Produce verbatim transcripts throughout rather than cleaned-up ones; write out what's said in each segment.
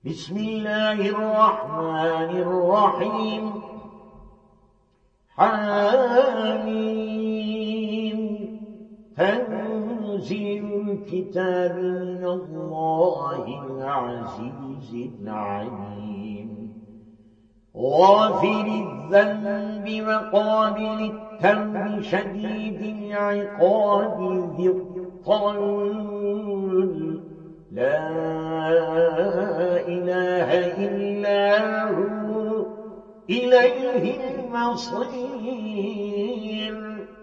بسم الله الرحمن الرحيم حميم تنزيل الكتاب من الله العزيز العليم غافر الذنب وقابل التوب شديد العقاب ذي الطول لا إله إلا هو إليه المصير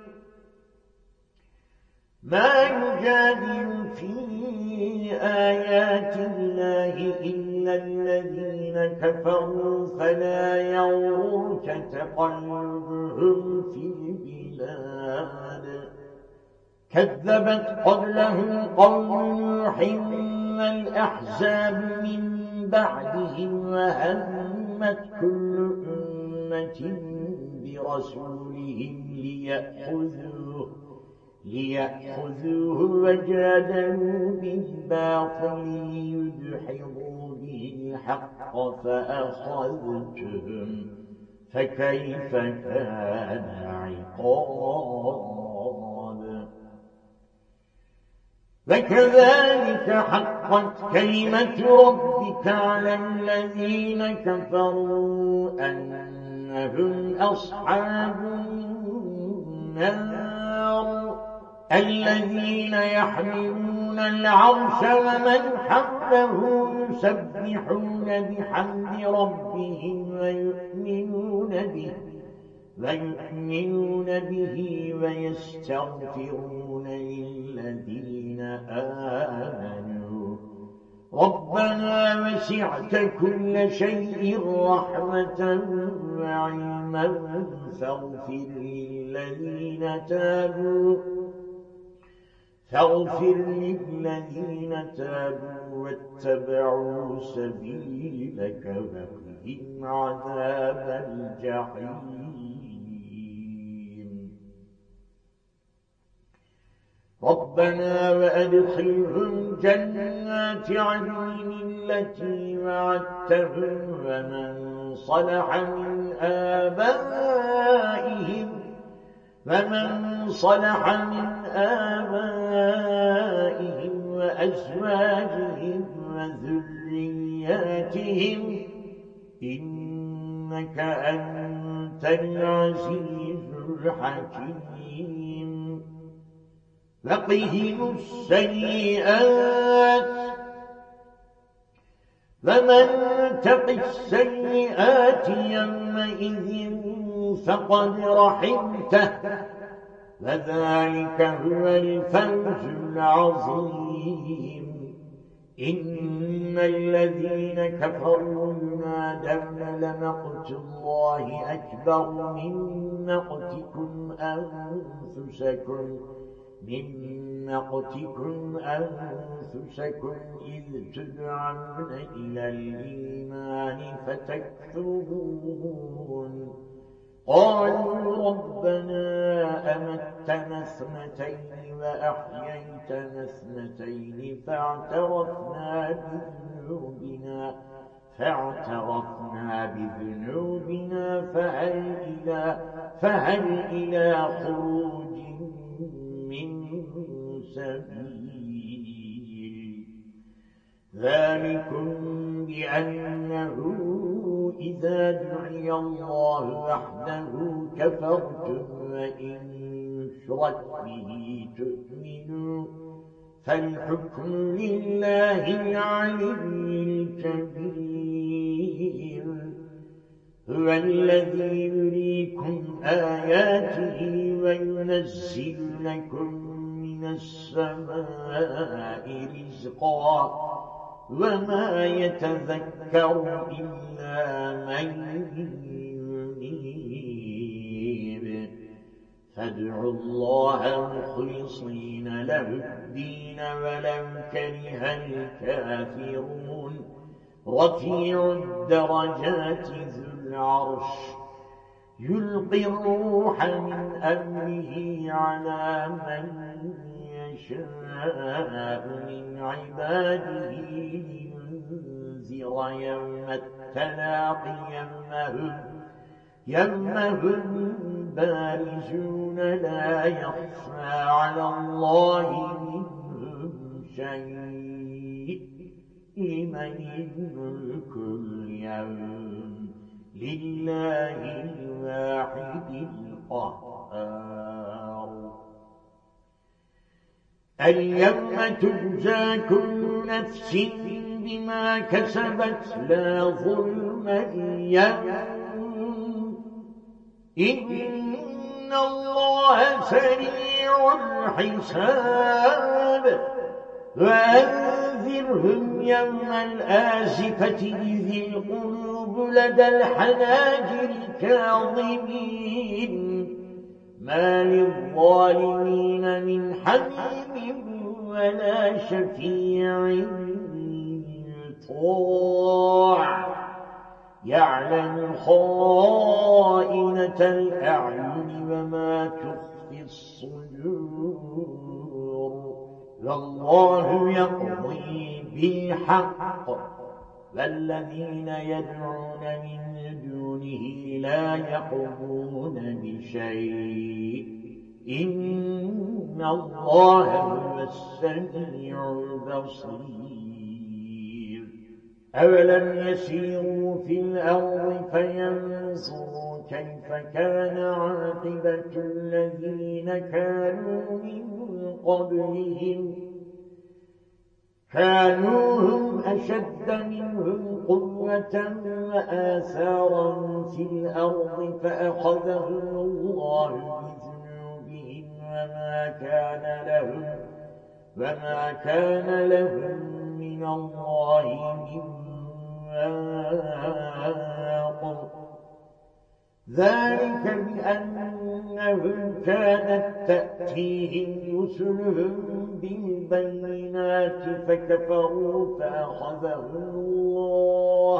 ما يجادل في آيات الله إلا الذين كفروا فلا يغرك تقلبهم في البلاد كذبت قبلهم قوم نوح والأحزاب من بعدهم وهمت كل أمة برسولهم ليأخذوه ليأخذوه وجادلوا بالباطل ليدحضوا به الحق فأخذتهم فكيف كان عقاب وكذلك حقت كلمة ربك على الذين كفروا أنهم أصحاب النار الذين يحملون العرش ومن حوله يسبحون بحمد ربهم ويؤمنون به ويؤمنون به ويستغفرون للذين آمنوا ربنا وسعت كل شيء رحمة وعلما فاغفر للذين تابوا فاغفر للذين تابوا واتبعوا سبيلك وقهم عذاب الجحيم ربنا وأدخلهم جنات عدن التي وعدتهم ومن صلح من آبائهم ومن صلح من آبائهم وأزواجهم وذرياتهم إنك أنت العزيز الحكيم وقهم السيئات ومن تق السيئات يومئذ فقد رحمته وذلك هو الفوز العظيم إن الذين كفروا ينادون لمقت الله أكبر من مقتكم أنفسكم من مقتكم أنفسكم إذ تدعون إلى الإيمان فتكفرون قالوا ربنا أمتنا اثنتين وأحييتنا اثنتين فاعترفنا بذنوبنا فاعترفنا بذنوبنا فهل إلى فهل إلى خروج من سبيل ذلكم بأنه إذا دعي الله وحده كفرتم وإن يشرك به تؤمنوا فالحكم لله العلي الكبير هو الذي يريكم آياته وينزل لكم من السماء رزقا وما يتذكر إلا من ينيب فادعوا الله مخلصين له الدين ولو كره الكافرون رفيع الدرجات ذو العرش يلقي الروح من أمره على من يشاء من عباده لتنذر يوم التلاق يومهم يومهم بارزون لا يخفى على الله منهم شيء لمن الملك اليوم لله الواحد القهار اليوم تجزى كل نفس بما كسبت لا ظلم اليوم إن الله سريع الحساب وأنذرهم يوم الآزفة إذ القلوب لدى الحناجر كاظمين ما للظالمين من حميم ولا شفيع يطاع يعلم خائنة الأعين وما تخفي الصدور والله يقضي بالحق والذين يدعون من دونه لا يقضون بشيء إن الله هو السميع البصير أولم يسيروا في الأرض فينظروا كيف كان عاقبة الذين كانوا من قبلهم كانوا هم أشد منهم قوة وآثارا في الأرض فأخذهم الله بذنوبهم وما كان لهم وما كان لهم من الله من واق ذلك بأنهم كانت تأتيهم رسلهم بالبينات فكفروا فأخذهم الله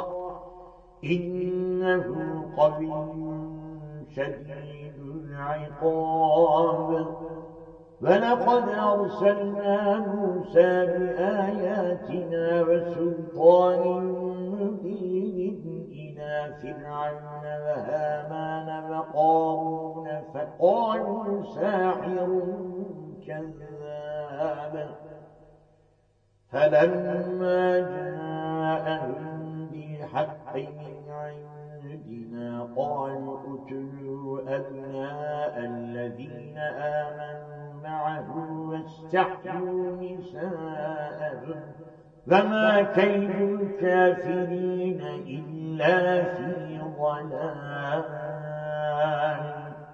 إنه قوي شديد العقاب ولقد أرسلنا موسى بآياتنا وسلطان مبين إلى فرعون وهامان وقارون فقالوا ساحر كذاب فلما جاءهم بالحق من عندنا قالوا اقتلوا أبناء الذين آمنوا معه واستحيوا نساءهم وما كيد الكافرين إلا في ضلال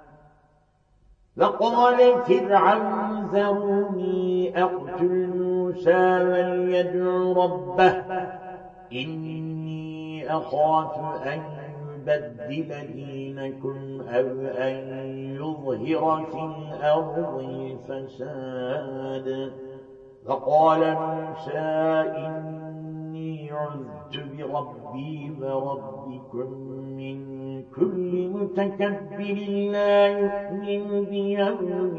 وقال فرعون ذروني أقتل موسى وليدع ربه إني أخاف أن يبدل دينكم أو أن يظهر في الأرض الفساد فقال موسى إني عذت بربي وربكم من كل متكبر لا يؤمن بيوم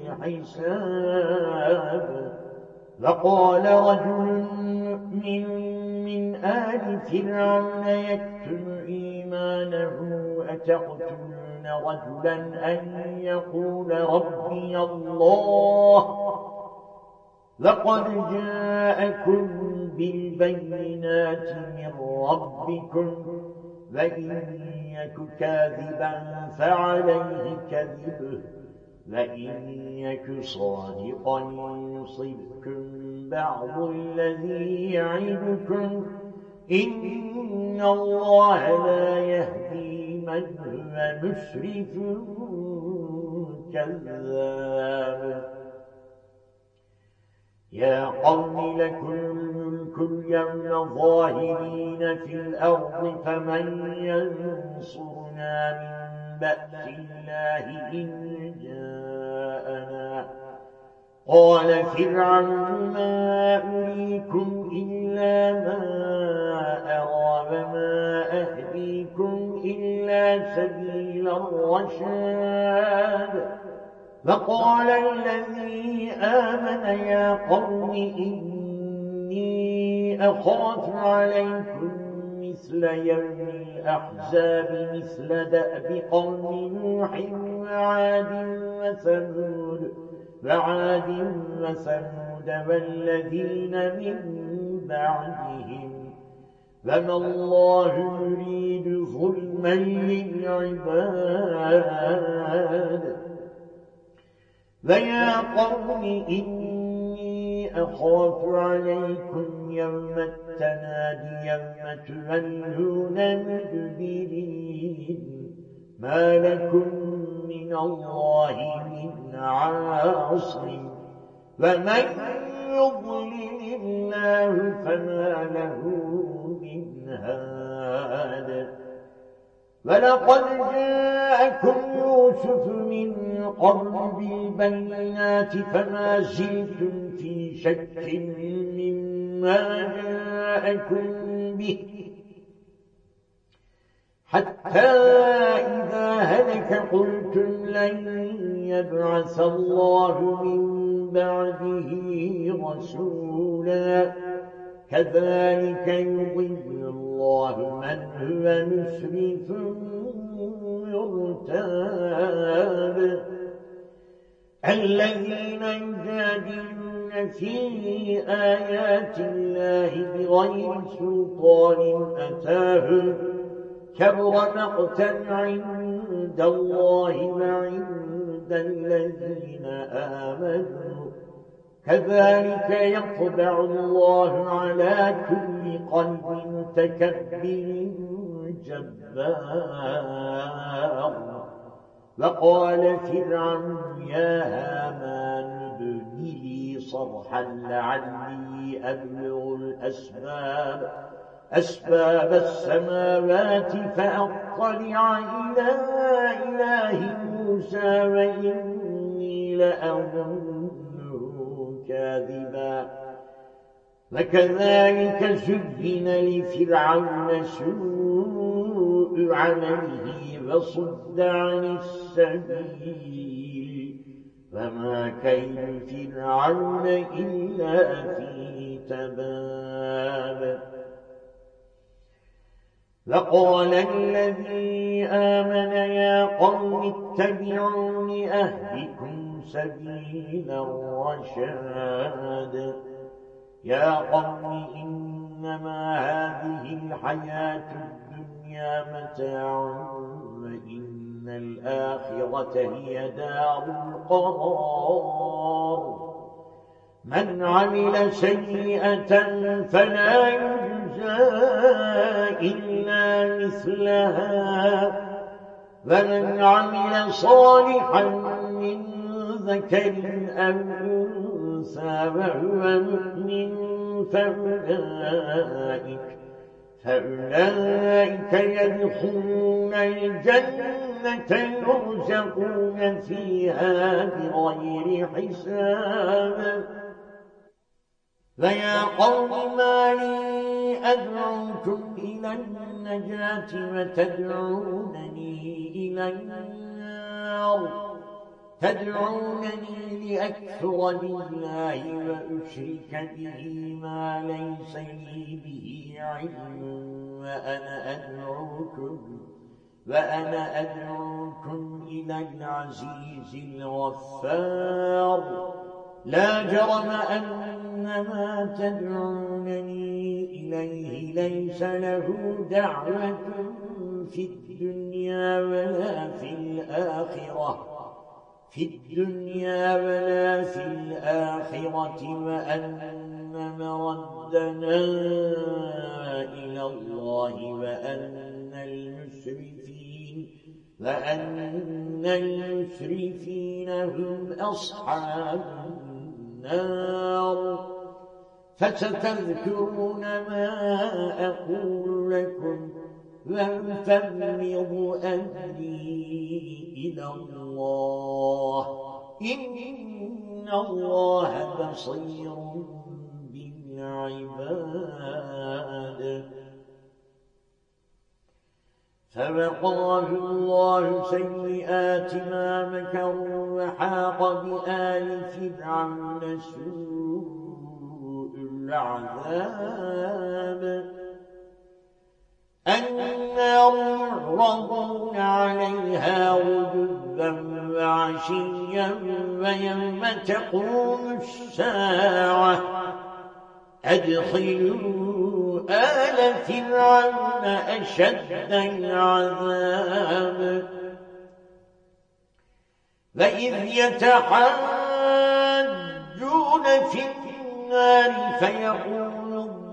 الحساب فقال رجل مؤمن من آل فرعون يكتم إيمانه أتقتلون رجلا أن يقول ربي الله لقد جاءكم بالبينات من ربكم وإن يك كاذبا فعليه كذبه وإن يك صادقا يصبكم بعض الذي يعدكم إن الله لا يهدي من هو مسرف كذاب يا قوم لكم الملك اليوم ظاهرين في الأرض فمن ينصرنا من بأس الله إن جاءنا قال فرعون ما أريكم إلا ما أرى وما أهديكم إلا سبيل الرشاد فقال الذي آمن يا قوم إني أخاف عليكم مثل يوم الأحزاب مثل دأب قوم نوح وعاد وثمود وعاد وثمود والذين من بعدهم فما الله يريد ظلما للعباد ويا قوم إني أخاف عليكم يوم التناد يوم تولون مدبرين ما لكم من الله من عاصم ومن يضلل الله فما له من هاد ولقد جاءكم يوسف من قبل بالبينات فما زلتم في شك مما جاءكم به حتى إذا هلك قلتم لن يبعث الله من بعده رسولا كذلك يضل الله من هو مسرف مرتاب الذين يجادلون في آيات الله بغير سلطان أتاهم كبر مقتا عند الله وعند الذين آمنوا كذلك يطبع الله على كل قلب متكبر جبار وقال فرعون يا هامان ابن لي صرحا لعلي أبلغ الأسباب أسباب السماوات فأطلع إلى إله موسى وإني لأظنه كاذبا وكذلك زين لفرعون سوء عمله وصد عن السبيل فما كيد فرعون إلا في تباب وقال الذي آمن يا قوم اتبعون أهدكم سبيل الرشاد يا قوم إنما هذه الحياة الدنيا متاع وإن الآخرة هي دار القرار من عمل سيئة فلا يجزى إلا مثلها ومن عمل صالحا من ذكر أو أنثى وهو مؤمن فأولئك فأولئك يدخلون الجنة يرزقون فيها بغير حساب ويا قوم ما لي أدعوكم إلى النجاة وتدعونني إلى النار تدعونني لأكفر بالله وأشرك به ما ليس لي به علم وأنا أدعوكم وأنا أدعوكم إلى العزيز الغفار لا جرم أن ما تدعونني إليه ليس له دعوة في الدنيا ولا في الآخرة في الدنيا ولا في الآخرة وأن مردنا إلى الله وأن المسرفين وأن المسرفين هم أصحاب النار فستذكرون ما أقول لكم وأفوض أمري إلى الله إن الله بصير بالعباد فوقاه الله سيئات ما مكروا وحاق بآل فرعون سوء العذاب النار يعرضون عليها غدوا وعشيا ويوم تقوم الساعة أدخلوا آل فرعون أشد العذاب وإذ يتحاجون في النار فيقول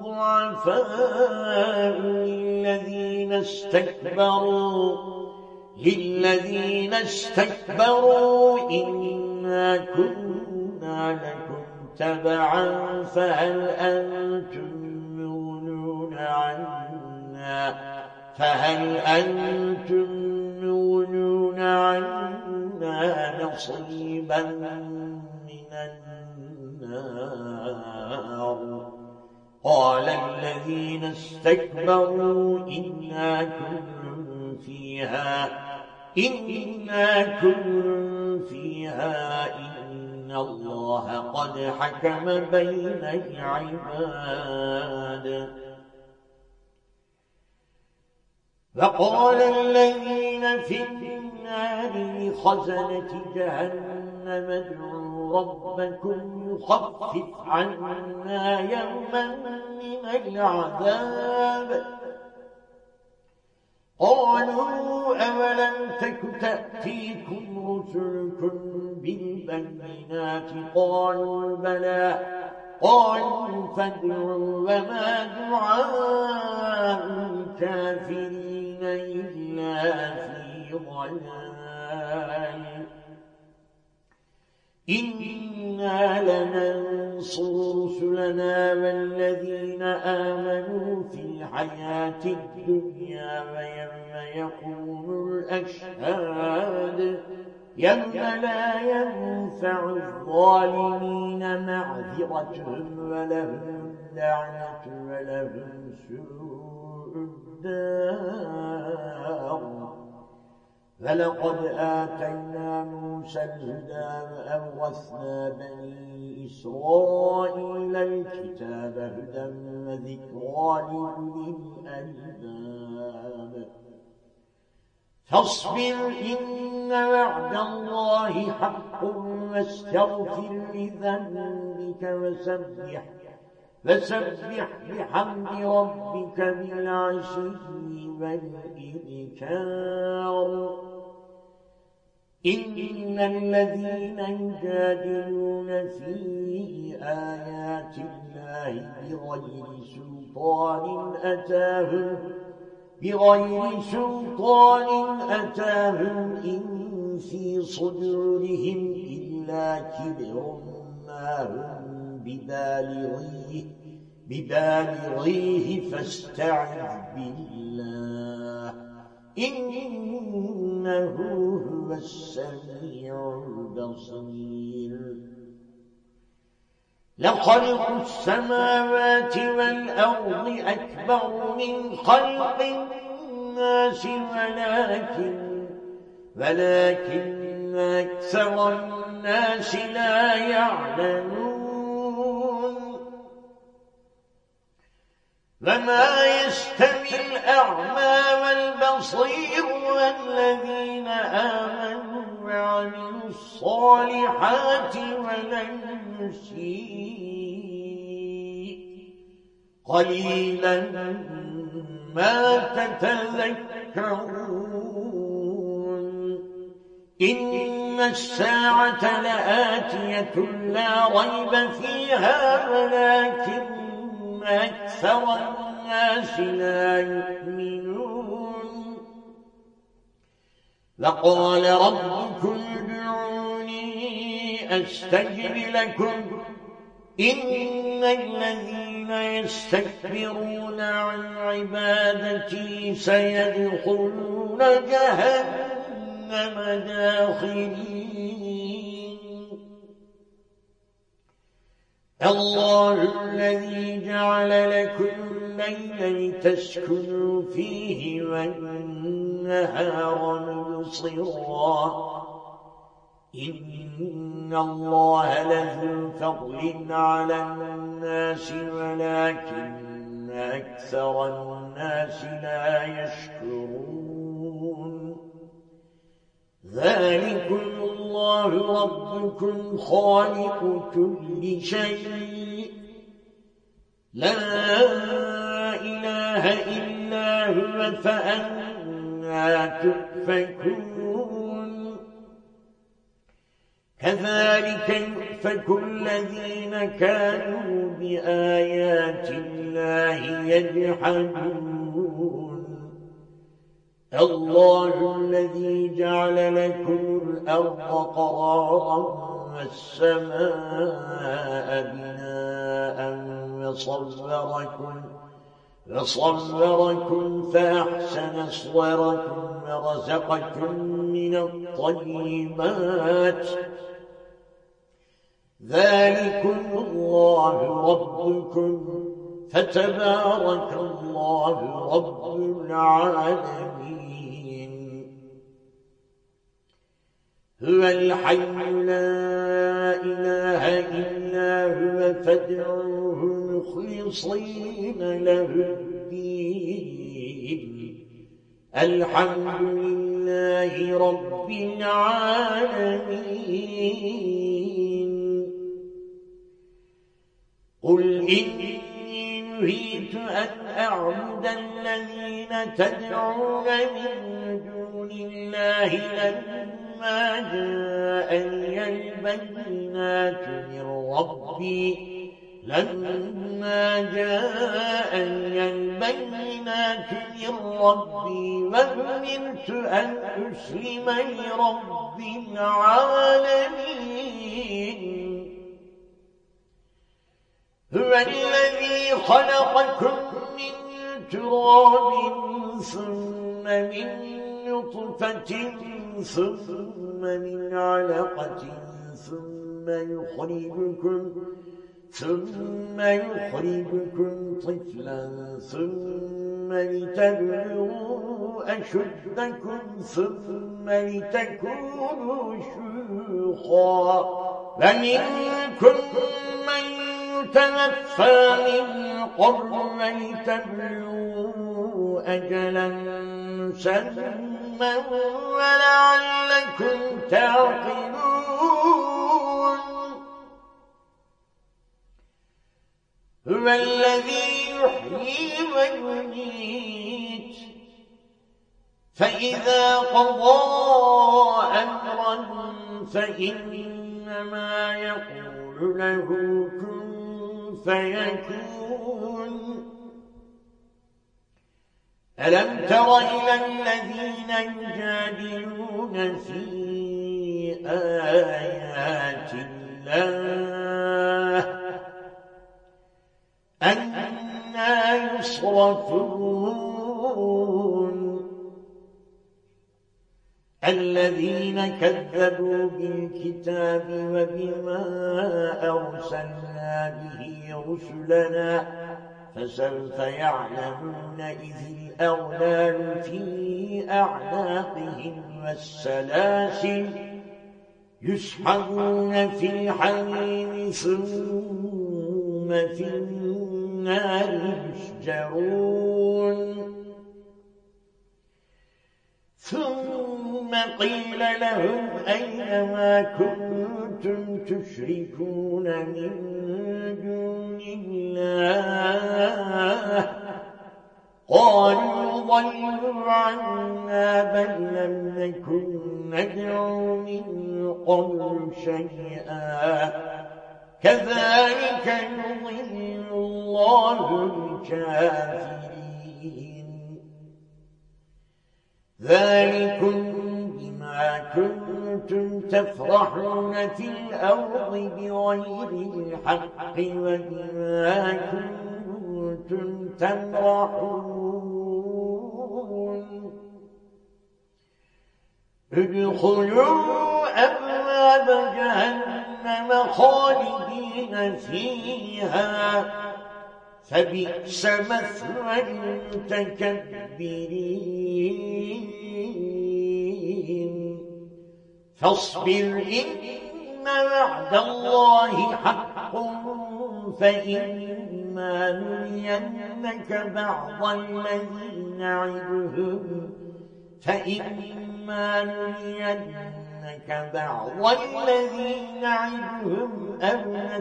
الضعفاء للذين استكبروا للذين استكبروا إنا كنا لكم تبعا فهل أنتم مغنون عنا فهل أنتم مغنون عنا نصيبا من النار قال الذين استكبروا إنا كل فيها إنا كل فيها إن الله قد حكم بين العباد فقال الذين في النار لخزنة جهنم ادعوا ربكم يخفف عنا يوما من العذاب قالوا أولم تك تأتيكم رسلكم بالبينات قالوا بلى قالوا فادعوا وما دعاء الكافرين إلا في ضلال إنا لننصر رسلنا والذين آمنوا في الحياة الدنيا ويوم يقوم الأشهاد يوم لا ينفع الظالمين معذرتهم ولهم اللعنة ولهم سوء الدار فلقد آتينا موسى الهدى وأورثنا بني إسرائيل الكتاب هدى وذكرى لأولي الألباب فاصبر إن وعد الله حق واستغفر لذنبك وسبح فسبح بحمد ربك بالعشي والإبكار إن الذين يجادلون في آيات الله بغير سلطان أتاهم بغير سلطان أتاهم إن في صدورهم إلا كبر ما هم ببالغيه ببالغيه فاستعذ بالله إنه هو السميع البصير لخلق السماوات والأرض أكبر من خلق الناس ولكن ولكن أكثر الناس لا يعلمون وما يستوي الأعمى والبصير والذين آمنوا وعملوا الصالحات ولن يسيء قليلا ما تتذكرون إن الساعة لآتية لا ريب فيها ولكن أكثر الناس لا يؤمنون وقال ربكم ادعوني أستجب لكم إن الذين يستكبرون عن عبادتي سيدخلون جهنم داخرين الله الذي جعل لكم الليل لتسكنوا فيه والنهار مبصرا إن الله لذو فضل على الناس ولكن أكثر الناس لا يشكرون ذلكم الله ربكم خالق كل شيء لا إله إلا هو فأنى تؤفكون كذلك يؤفك الذين كانوا بآيات الله يجحدون الله الذي جعل لكم الأرض قرارا والسماء بناء وصوركم وصوركم فأحسن صوركم ورزقكم من الطيبات ذلكم الله ربكم فتبارك الله رب العالمين هو الحي لا إله إلا هو فادعوه مخلصين له الدين الحمد لله رب العالمين قل إني نهيت أن أعبد الذين تدعون من دون الله لما جاءني البينات من ربي لما جاءني البينات من ربي وأمرت أن أسلم لرب العالمين هو الذي خلقكم من تراب ثم من نطفة ثم من علقة ثم يخرجكم ثم يخرجكم طفلا ثم لتبلغوا أشدكم ثم لتكونوا شيوخا ومنكم من يتوفى من قبل ولتبلغوا أجلا مسمى ولعلكم تعقلون هو الذي يحيي ويميت فإذا قضى أمرا فإنما يقول له كن فيكون ألم تر إلى الذين يجادلون في آيات الله أنى يصرفون الذين كذبوا بالكتاب وبما أرسلنا به رسلنا فسوف يعلمون إذ الأغلال في أعناقهم والسلاسل يسحبون في الحميم ثم في النار يسجرون ثم قيل لهم أين ما كنتم تشركون من دون الله قالوا ضلوا عنا بل لم نكن ندعو من قبل شيئا كذلك يضل الله الكافرين ذلكم بما كنتم تفرحون في الأرض بغير الحق وبما كنتم تمرحون ادخلوا أبواب جهنم خالدين فيها فبئس مثوى المتكبرين فاصبر إن وعد الله حق فإما نرينك بعض الذي نعدهم فإما نرينك بعض الذي نعدهم أو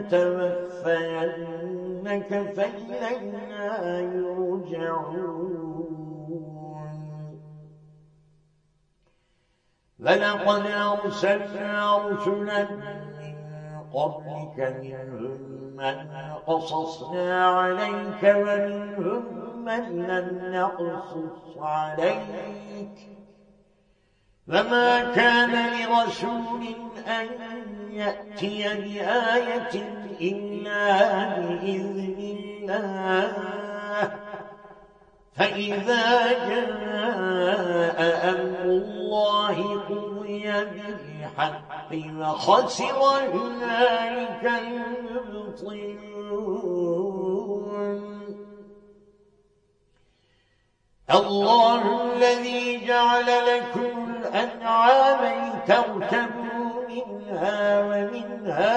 نتوفينك فإلينا يرجعون ولقد أرسلنا رسلا من قبلك منهم من قصصنا عليك ومنهم من لم نقصص عليك وما كان لرسول أن يأتي بآية إلا بإذن الله فإذا جاء أمر الله قضي بالحق وخسر هنالك المبطلون الله الذي جعل لكم الأنعام لتركبوا منها ومنها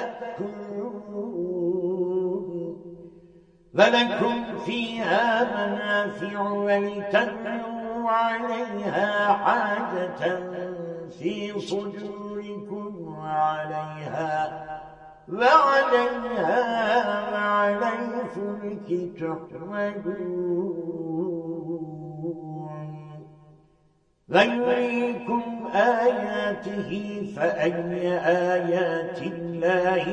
تأكلون ولكم فيها منافع ولتبلغوا عليها حاجة في صدوركم وعليها وعليها وعلى الفلك تحملون ويريكم آياته فأي آيات الله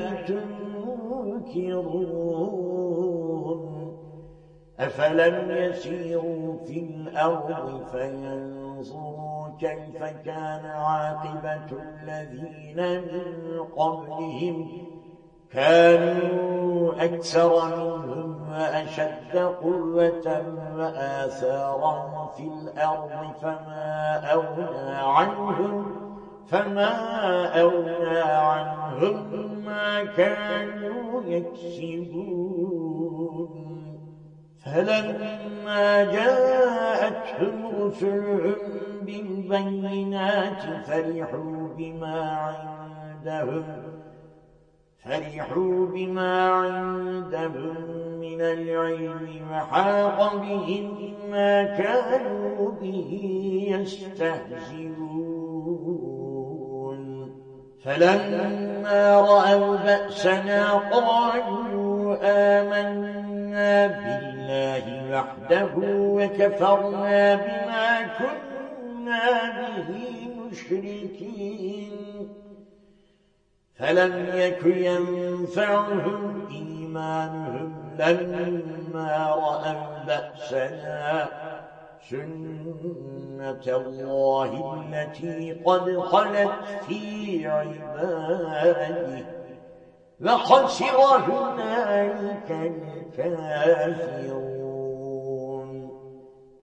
تنكرون أفلم يسيروا في الأرض فينظروا كيف كان عاقبة الذين من قبلهم كانوا أكثر منهم وأشد قوة وآثارا في الأرض فما أغنى عنهم فما أغنى عنهم ما كانوا يكسبون فلما جاءتهم رسلهم بالبينات فرحوا بما عندهم فرحوا بما عندهم من العلم وحاق بهم ما كانوا به يستهزئون فلما رأوا بأسنا قالوا آمنا بالله وحده وكفرنا بما كنا به مشركين فلم يك ينفعهم إيمانهم لما رأوا بأسنا سنة الله التي قد خلت في عباده وخسر هنالك الكافرون